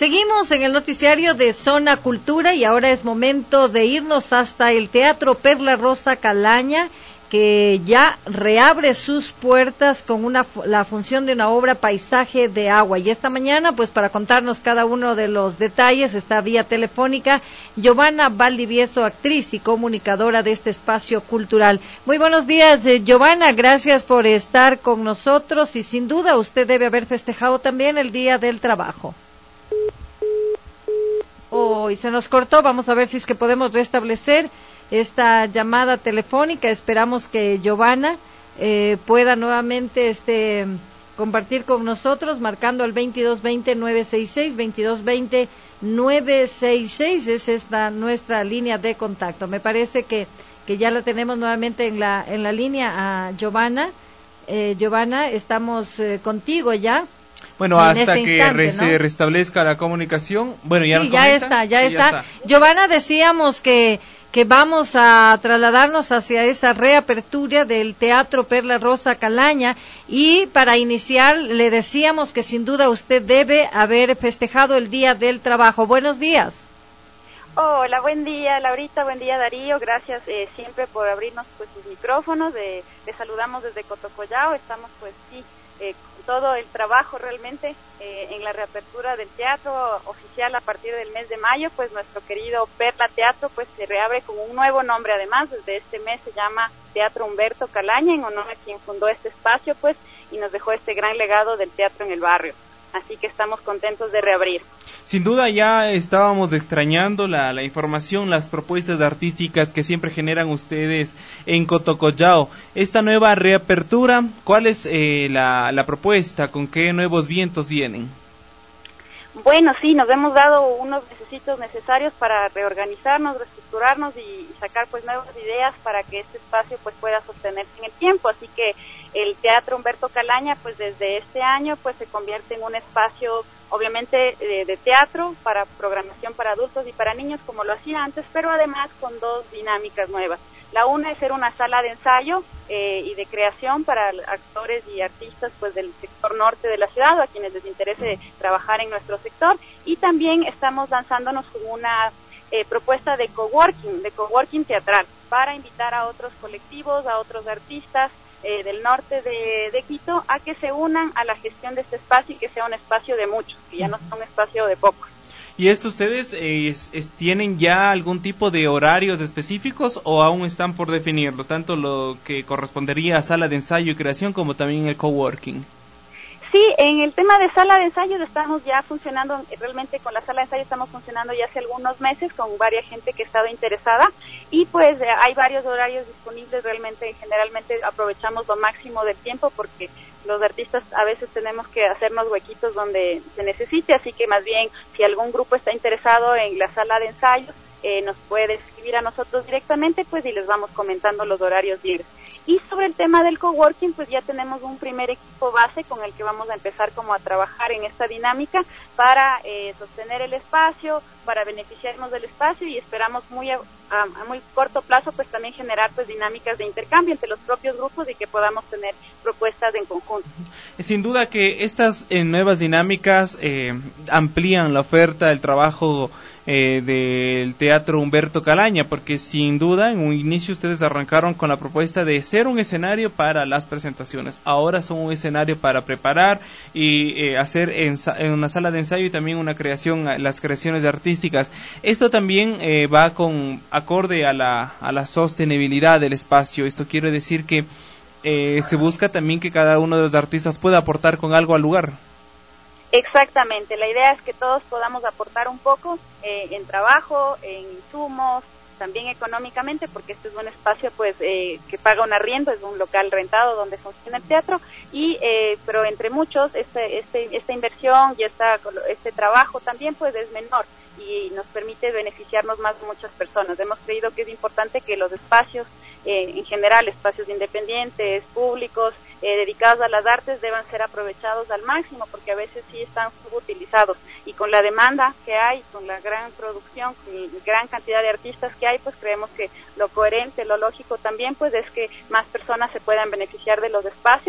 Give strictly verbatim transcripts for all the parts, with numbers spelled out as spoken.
Seguimos en el noticiario de Zona Cultura y ahora es momento de irnos hasta el Teatro Perla Rosa Calaña, que ya reabre sus puertas con una la función de una obra Paisaje de Agua. Y esta mañana, pues para contarnos cada uno de los detalles, está vía telefónica Giovanna Valdivieso, actriz y comunicadora de este espacio cultural. Muy buenos días, eh, Giovanna, gracias por estar con nosotros y sin duda usted debe haber festejado también el Día del Trabajo. Oh, y se nos cortó, vamos a ver si es que podemos restablecer esta llamada telefónica. Esperamos que Giovanna eh, pueda nuevamente este compartir con nosotros, marcando al veintidós veinte nueve sesenta y seis, veintidós veinte nueve sesenta y seis, es esta nuestra línea de contacto. Me parece que, que ya la tenemos nuevamente en la, en la línea a Giovanna. Eh, Giovanna, estamos eh, contigo ya. Bueno, hasta este que instante, re, ¿no? se restablezca la comunicación. Bueno, ya, sí, ya está, ya, sí, está. ya está. Giovanna, decíamos que que vamos a trasladarnos hacia esa reapertura del Teatro Perla Rosa Calaña, y para iniciar le decíamos que sin duda usted debe haber festejado el Día del Trabajo. Buenos días. Hola, buen día Laurita, buen día Darío, gracias eh, siempre por abrirnos pues sus micrófonos, eh, les saludamos desde Cotocollao, estamos pues sí, eh, con todo el trabajo realmente eh, en la reapertura del teatro oficial a partir del mes de mayo. Pues nuestro querido Perla Teatro pues se reabre con un nuevo nombre, además desde este mes se llama Teatro Humberto Calaña, en honor a quien fundó este espacio pues y nos dejó este gran legado del teatro en el barrio, así que estamos contentos de reabrir. Sin duda ya estábamos extrañando la, la información, las propuestas artísticas que siempre generan ustedes en Cotocollao. Esta nueva reapertura, ¿cuál es eh, la, la propuesta? ¿Con qué nuevos vientos vienen? Bueno, sí, nos hemos dado unos necesitos necesarios para reorganizarnos, reestructurarnos y sacar pues nuevas ideas para que este espacio pues pueda sostenerse en el tiempo, así que el Teatro Humberto Calaña pues desde este año pues se convierte en un espacio obviamente de, de teatro para programación para adultos y para niños como lo hacía antes, pero además con dos dinámicas nuevas. La una es ser una sala de ensayo eh, y de creación para actores y artistas pues del sector norte de la ciudad o a quienes les interese trabajar en nuestro sector, y también estamos lanzándonos con una eh, propuesta de coworking, de coworking teatral para invitar a otros colectivos, a otros artistas eh, del norte de, de Quito a que se unan a la gestión de este espacio y que sea un espacio de muchos, que ya no sea un espacio de pocos. ¿Y esto ustedes eh, es, es, tienen ya algún tipo de horarios específicos o aún están por definirlos, tanto lo que correspondería a sala de ensayo y creación como también el coworking? Sí, en el tema de sala de ensayos estamos ya funcionando, realmente con la sala de ensayo estamos funcionando ya hace algunos meses con varias gente que ha estado interesada y pues eh, hay varios horarios disponibles, realmente generalmente aprovechamos lo máximo del tiempo porque los artistas a veces tenemos que hacernos huequitos donde se necesite, así que más bien si algún grupo está interesado en la sala de ensayo, eh, nos puede escribir a nosotros directamente pues y les vamos comentando los horarios libres. Y sobre el tema del coworking, pues ya tenemos un primer equipo base con el que vamos a empezar como a trabajar en esta dinámica para eh, sostener el espacio, para beneficiarnos del espacio y esperamos muy a, a, a muy corto plazo pues también generar pues dinámicas de intercambio entre los propios grupos y que podamos tener propuestas en conjunto. Sin duda que estas eh, nuevas dinámicas eh, amplían la oferta, el trabajo Eh, del Teatro Humberto Calaña, porque sin duda en un inicio ustedes arrancaron con la propuesta de ser un escenario para las presentaciones, ahora son un escenario para preparar y eh, hacer en, en una sala de ensayo y también una creación, las creaciones artísticas. Esto también eh, va con acorde a la, a la sostenibilidad del espacio. Esto quiere decir que eh, se busca también que cada uno de los artistas pueda aportar con algo al lugar. Exactamente, la idea es que todos podamos aportar un poco eh, en trabajo, en insumos, también económicamente, porque este es un espacio pues eh, que paga un arriendo, es un local rentado donde funciona el teatro, y eh, pero entre muchos este, este, esta inversión y esta, este trabajo también pues es menor y nos permite beneficiarnos más de muchas personas. Hemos creído que es importante que los espacios Eh, en general, espacios independientes, públicos, eh, dedicados a las artes deban ser aprovechados al máximo porque a veces sí están subutilizados y con la demanda que hay, con la gran producción, con la gran cantidad de artistas que hay, pues creemos que lo coherente, lo lógico también pues es que más personas se puedan beneficiar de los espacios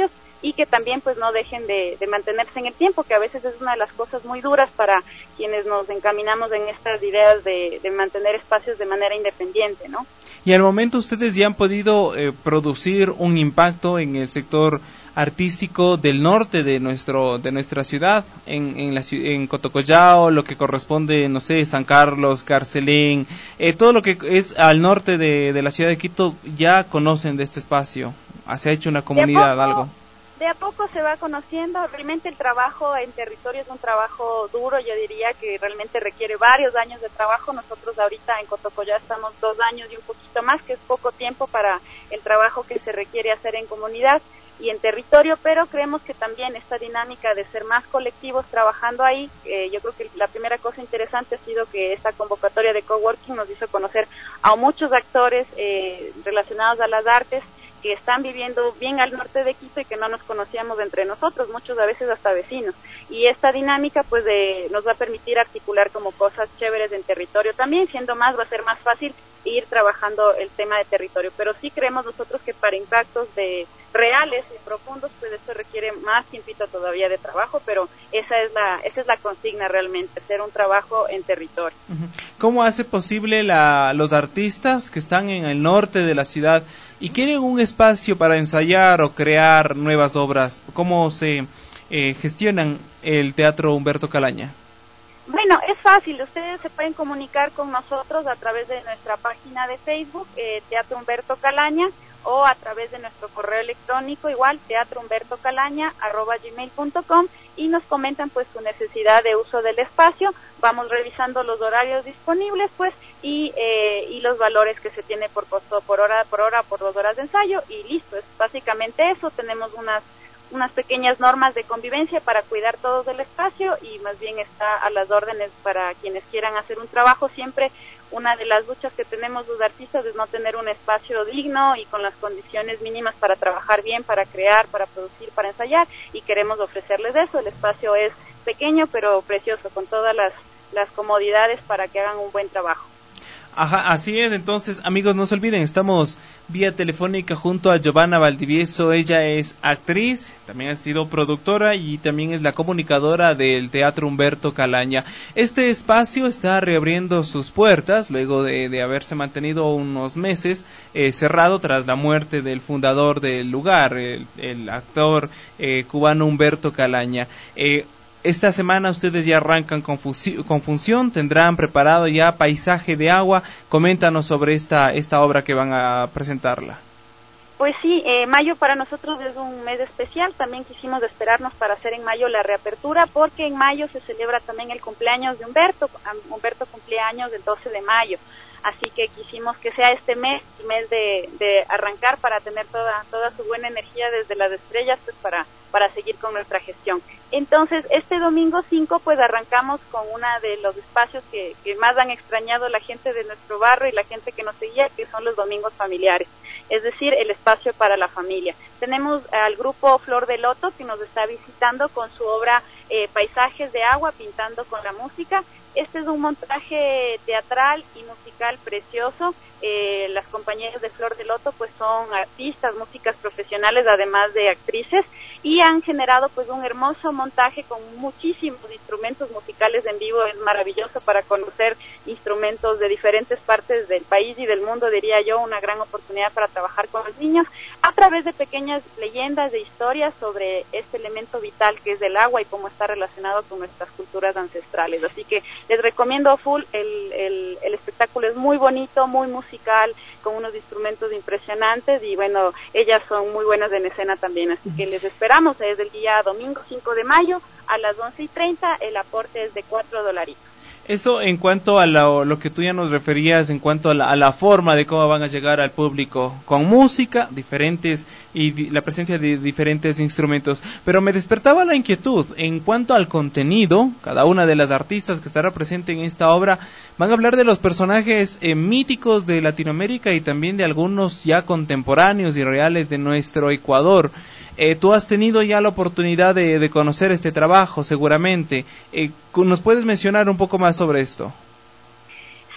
y que también pues no dejen de, de mantenerse en el tiempo, que a veces es una de las cosas muy duras para quienes nos encaminamos en estas ideas de, de mantener espacios de manera independiente, ¿no? Y al momento ustedes ya han podido eh, producir un impacto en el sector artístico del norte de nuestro de nuestra ciudad, en en la en Cotocollao, lo que corresponde, no sé, San Carlos, Carcelén, eh, todo lo que es al norte de, de la ciudad de Quito, ya conocen de este espacio. ¿Se ha hecho una comunidad, de a poco, algo? De a poco se va conociendo. Realmente el trabajo en territorio es un trabajo duro, yo diría que realmente requiere varios años de trabajo. Nosotros ahorita en Cotocollao estamos dos años y un poquito más, que es poco tiempo para el trabajo que se requiere hacer en comunidad y en territorio, pero creemos que también esta dinámica de ser más colectivos trabajando ahí, eh, yo creo que la primera cosa interesante ha sido que esta convocatoria de coworking nos hizo conocer a muchos actores eh, relacionados a las artes que están viviendo bien al norte de Quito y que no nos conocíamos entre nosotros, muchos a veces hasta vecinos. Y esta dinámica pues de, nos va a permitir articular como cosas chéveres en territorio también, siendo más, va a ser más fácil ir trabajando el tema de territorio. Pero sí creemos nosotros que para impactos de reales y profundos, pues esto requiere más tiempito todavía de trabajo, pero esa es la, esa es la consigna realmente, hacer un trabajo en territorio. ¿Cómo hace posible la, los artistas que están en el norte de la ciudad y quieren un espacio para ensayar o crear nuevas obras? ¿Cómo se eh, gestionan el Teatro Humberto Calaña? Bueno, es fácil, ustedes se pueden comunicar con nosotros a través de nuestra página de Facebook, eh, Teatro Humberto Calaña, o a través de nuestro correo electrónico, igual, teatrohumbertocalaña arroba gmail punto com, y nos comentan pues su necesidad de uso del espacio. Vamos revisando los horarios disponibles pues y eh, y los valores que se tiene por costo por hora, por hora, por dos horas de ensayo, y listo, es básicamente eso. Tenemos unas unas pequeñas normas de convivencia para cuidar todos el espacio, y más bien está a las órdenes para quienes quieran hacer un trabajo. Siempre una de las luchas que tenemos los artistas es no tener un espacio digno y con las condiciones mínimas para trabajar bien, para crear, para producir, para ensayar, y queremos ofrecerles eso. El espacio es pequeño pero precioso, con todas las, las comodidades para que hagan un buen trabajo. Ajá, así es. Entonces, amigos, no se olviden, estamos vía telefónica junto a Giovanna Valdivieso. Ella es actriz, también ha sido productora y también es la comunicadora del Teatro Humberto Calaña. Este espacio está reabriendo sus puertas luego de, de haberse mantenido unos meses eh, cerrado tras la muerte del fundador del lugar, el, el actor eh, cubano Humberto Calaña. Eh, Esta semana ustedes ya arrancan con, fusi- con función, tendrán preparado ya Paisaje de Agua. Coméntanos sobre esta esta obra que van a presentarla. Pues sí, eh, mayo para nosotros es un mes especial. También quisimos esperarnos para hacer en mayo la reapertura, porque en mayo se celebra también el cumpleaños de Humberto. Humberto cumple años el doce de mayo. Así que quisimos que sea este mes, el mes de, de arrancar para tener toda toda su buena energía desde las estrellas, pues para para seguir con nuestra gestión. Entonces, este domingo cinco, pues arrancamos con uno de los espacios que, que más han extrañado la gente de nuestro barrio y la gente que nos seguía, que son los domingos familiares, es decir, el espacio para la familia. Tenemos al grupo Flor de Loto, que nos está visitando con su obra eh, Paisajes de Agua, pintando con la música. Este es un montaje teatral y musical precioso. Eh, las compañeras de Flor de Loto pues son artistas, músicas profesionales, además de actrices, y han generado pues un hermoso montaje con muchísimos instrumentos musicales en vivo. Es maravilloso para conocer instrumentos de diferentes partes del país y del mundo, diría yo, una gran oportunidad para trabajar con los niños a través de pequeñas leyendas, de historias sobre este elemento vital que es el agua y cómo está relacionado con nuestras culturas ancestrales. Así que les recomiendo full, el, el, el espectáculo es muy bonito, muy musical, con unos instrumentos impresionantes, y bueno, ellas son muy buenas en escena también, así que les esperamos desde el día domingo cinco de mayo a las once y treinta. El aporte es de cuatro dolaritos. Eso en cuanto a lo, lo que tú ya nos referías, en cuanto a la, a la forma de cómo van a llegar al público, con música, diferentes, y di, la presencia de diferentes instrumentos. Pero me despertaba la inquietud, en cuanto al contenido, cada una de las artistas que estará presente en esta obra, van a hablar de los personajes eh, míticos de Latinoamérica y también de algunos ya contemporáneos y reales de nuestro Ecuador. Eh, tú has tenido ya la oportunidad de, de conocer este trabajo, seguramente. Eh, ¿Nos puedes mencionar un poco más sobre esto?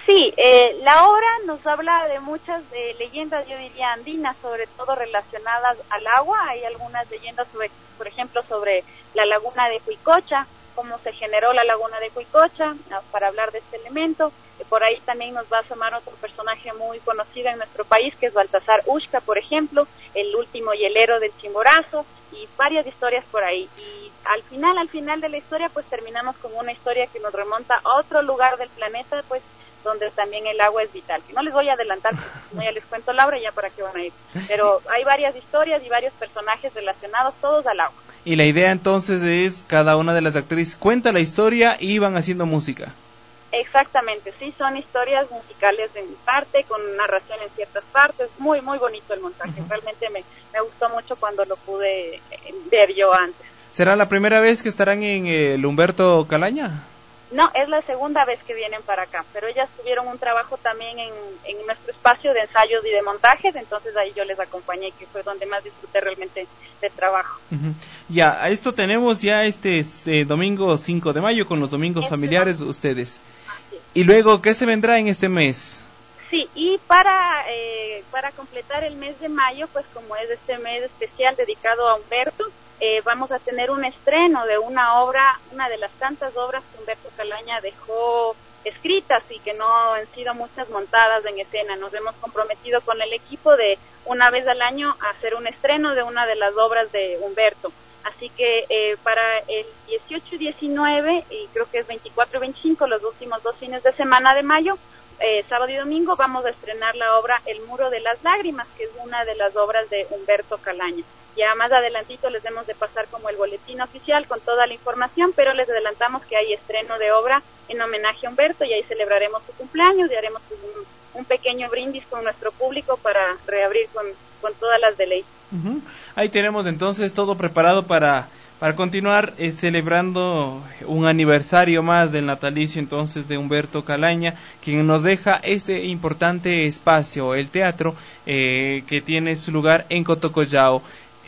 Sí, eh, la obra nos habla de muchas eh, leyendas, yo diría andinas, sobre todo relacionadas al agua. Hay algunas leyendas, sobre, por ejemplo, sobre la laguna de Huicocha, cómo se generó la laguna de Huicocha, ¿no?, para hablar de este elemento. Eh, por ahí también nos va a asomar otro personaje muy conocido en nuestro país, que es Baltasar Uxca, por ejemplo, el último hielero del Chimborazo, y varias historias por ahí. Y al final, al final de la historia, pues terminamos con una historia que nos remonta a otro lugar del planeta, pues donde también el agua es vital. Que no les voy a adelantar, porque no ya les cuento la obra, ya para qué van a ir. Pero hay varias historias y varios personajes relacionados, todos al agua. Y la idea entonces es, cada una de las actrices cuenta la historia y van haciendo música. Exactamente, sí, son historias musicales en mi parte, con narración en ciertas partes. Muy, muy bonito el montaje. Uh-huh. Realmente me, me gustó mucho cuando lo pude ver yo antes. ¿Será la primera vez que estarán en el Humberto Calaña? No, es la segunda vez que vienen para acá, pero ellas tuvieron un trabajo también en, en nuestro espacio de ensayos y de montajes, entonces ahí yo les acompañé, que fue donde más disfruté realmente del trabajo. Uh-huh. Ya, a esto tenemos ya este eh, domingo cinco de mayo con los domingos este familiares de ustedes. Así es. Y luego, ¿qué se vendrá en este mes? Sí, y para eh, para completar el mes de mayo, pues como es este mes especial dedicado a Humberto, Eh, vamos a tener un estreno de una obra, una de las tantas obras que Humberto Calaña dejó escritas y que no han sido muchas montadas en escena. Nos hemos comprometido con el equipo de una vez al año a hacer un estreno de una de las obras de Humberto. Así que eh, para el dieciocho y diecinueve, y creo que es veinticuatro y veinticinco, los últimos dos fines de semana de mayo, eh, sábado y domingo, vamos a estrenar la obra El Muro de las Lágrimas, que es una de las obras de Humberto Calaña. Ya más adelantito les debemos de pasar como el boletín oficial con toda la información, pero les adelantamos que hay estreno de obra en homenaje a Humberto y ahí celebraremos su cumpleaños y haremos pues, un, un pequeño brindis con nuestro público para reabrir con, con todas las de ley. Uh-huh. Ahí tenemos entonces todo preparado para, para continuar eh, celebrando un aniversario más del natalicio entonces de Humberto Calaña, quien nos deja este importante espacio, el teatro, eh, que tiene su lugar en Cotocollao.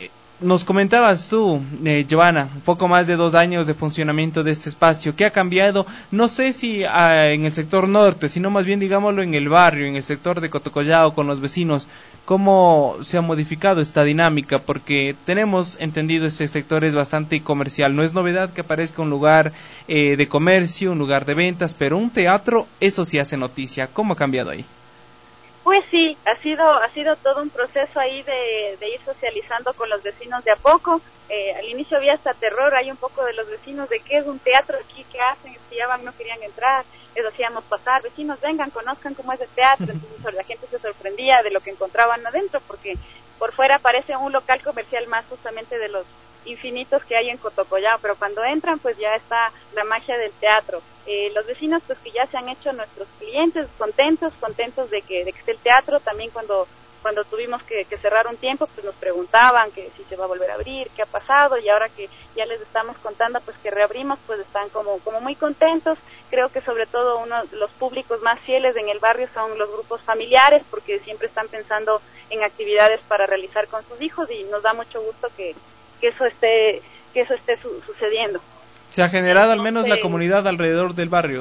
Nos comentabas tú, eh, Giovanna, un poco más de dos años de funcionamiento de este espacio. ¿Qué ha cambiado? No sé si ah, en el sector norte, sino más bien, digámoslo, en el barrio, en el sector de Cotocollao, con los vecinos. ¿Cómo se ha modificado esta dinámica? Porque tenemos entendido ese sector es bastante comercial. No es novedad que aparezca un lugar eh, de comercio, un lugar de ventas, pero un teatro, eso sí hace noticia. ¿Cómo ha cambiado ahí? Pues sí, ha sido ha sido todo un proceso ahí de, de ir socializando con los vecinos de a poco. Eh, al inicio había hasta terror, hay un poco de los vecinos de qué es un teatro aquí, qué hacen, estudiaban, no querían entrar, les hacíamos pasar, vecinos vengan, conozcan cómo es el teatro. Entonces la gente se sorprendía de lo que encontraban adentro, porque por fuera parece un local comercial más justamente de los infinitos que hay en Cotocollao, pero cuando entran pues ya está la magia del teatro. Eh, los vecinos pues que ya se han hecho nuestros clientes, contentos, contentos de que, de que esté el teatro. También cuando cuando tuvimos que, que cerrar un tiempo pues nos preguntaban que si se va a volver a abrir, qué ha pasado, y ahora que ya les estamos contando pues que reabrimos, pues están como como muy contentos. Creo que sobre todo uno de los públicos más fieles en el barrio son los grupos familiares, porque siempre están pensando en actividades para realizar con sus hijos y nos da mucho gusto que que eso esté que eso esté su, sucediendo. ¿Se ha generado al menos la comunidad alrededor del barrio?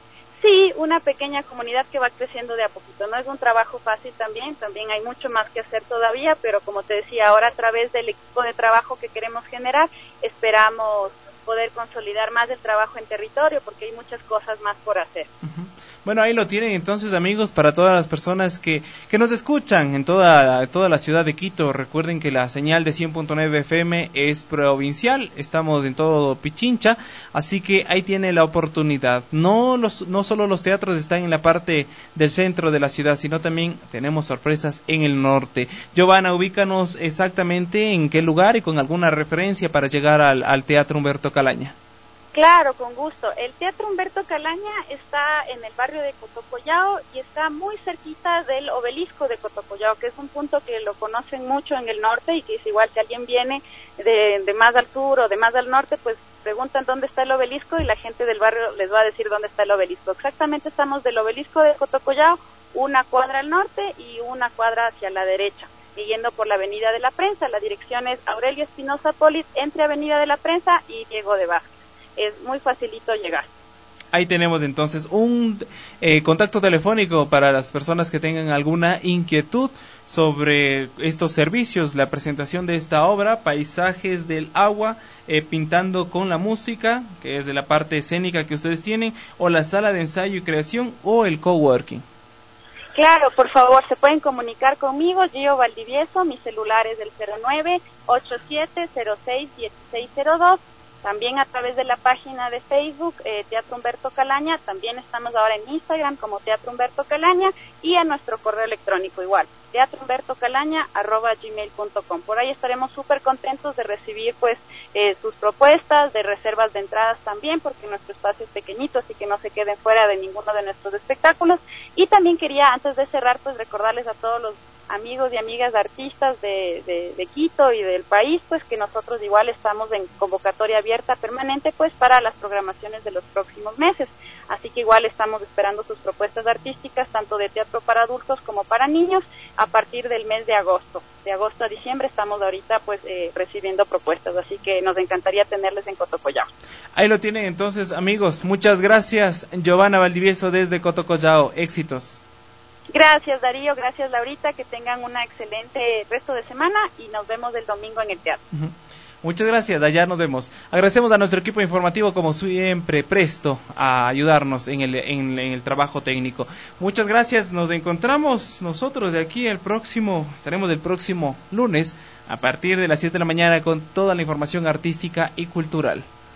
Sí, una pequeña comunidad que va creciendo de a poquito. No es un trabajo fácil también, también hay mucho más que hacer todavía, pero como te decía, ahora a través del equipo de trabajo que queremos generar, esperamos poder consolidar más el trabajo en territorio, porque hay muchas cosas más por hacer. Uh-huh. Bueno, ahí lo tienen entonces, amigos, para todas las personas que, que nos escuchan en toda, toda la ciudad de Quito. Recuerden que la señal de cien punto nueve F M es provincial, estamos en todo Pichincha, así que ahí tiene la oportunidad. No, los, no solo los teatros están en la parte del centro de la ciudad, sino también tenemos sorpresas en el norte. Giovanna, ubícanos exactamente en qué lugar y con alguna referencia para llegar al, al Teatro Humberto Calaña. Claro, con gusto. El Teatro Humberto Calaña está en el barrio de Cotocollao y está muy cerquita del obelisco de Cotocollao, que es un punto que lo conocen mucho en el norte y que es igual, si alguien viene de, de más al sur o de más al norte, pues preguntan dónde está el obelisco y la gente del barrio les va a decir dónde está el obelisco. Exactamente estamos del obelisco de Cotocollao, una cuadra al norte y una cuadra hacia la derecha, yendo por la Avenida de la Prensa. La dirección es Aurelio Espinosa Polis, entre Avenida de la Prensa y Diego de Vázquez. Es muy facilito llegar. Ahí tenemos entonces un eh, contacto telefónico para las personas que tengan alguna inquietud sobre estos servicios, la presentación de esta obra, Paisajes del Agua, eh, pintando con la música, que es de la parte escénica que ustedes tienen, o la sala de ensayo y creación, o el coworking. Claro, por favor, se pueden comunicar conmigo, Gio Valdivieso, mi celular es el cero nueve ocho siete cero seis uno seis cero dos. También a través de la página de Facebook, eh, Teatro Humberto Calaña, también estamos ahora en Instagram como Teatro Humberto Calaña, y a nuestro correo electrónico igual, teatro humberto calaña arroba gmail punto com. Por ahí estaremos súper contentos de recibir pues eh, sus propuestas, de reservas de entradas también, porque nuestro espacio es pequeñito, así que no se queden fuera de ninguno de nuestros espectáculos. Y también quería, antes de cerrar, pues recordarles a todos los amigos y amigas artistas de, de, de Quito y del país, pues que nosotros igual estamos en convocatoria abierta permanente pues para las programaciones de los próximos meses, así que igual estamos esperando sus propuestas artísticas, tanto de teatro para adultos como para niños, a partir del mes de agosto, de agosto a diciembre estamos ahorita pues eh, recibiendo propuestas, así que nos encantaría tenerles en Cotocollao. Ahí lo tienen entonces, amigos, muchas gracias, Giovanna Valdivieso desde Cotocollao, éxitos. Gracias, Darío, gracias, Laurita, que tengan una excelente resto de semana y nos vemos el domingo en el teatro. Uh-huh. Muchas gracias, allá nos vemos. Agradecemos a nuestro equipo informativo, como siempre, presto a ayudarnos en el, en, en el trabajo técnico. Muchas gracias, nos encontramos nosotros de aquí el próximo, estaremos el próximo lunes a partir de las siete de la mañana con toda la información artística y cultural.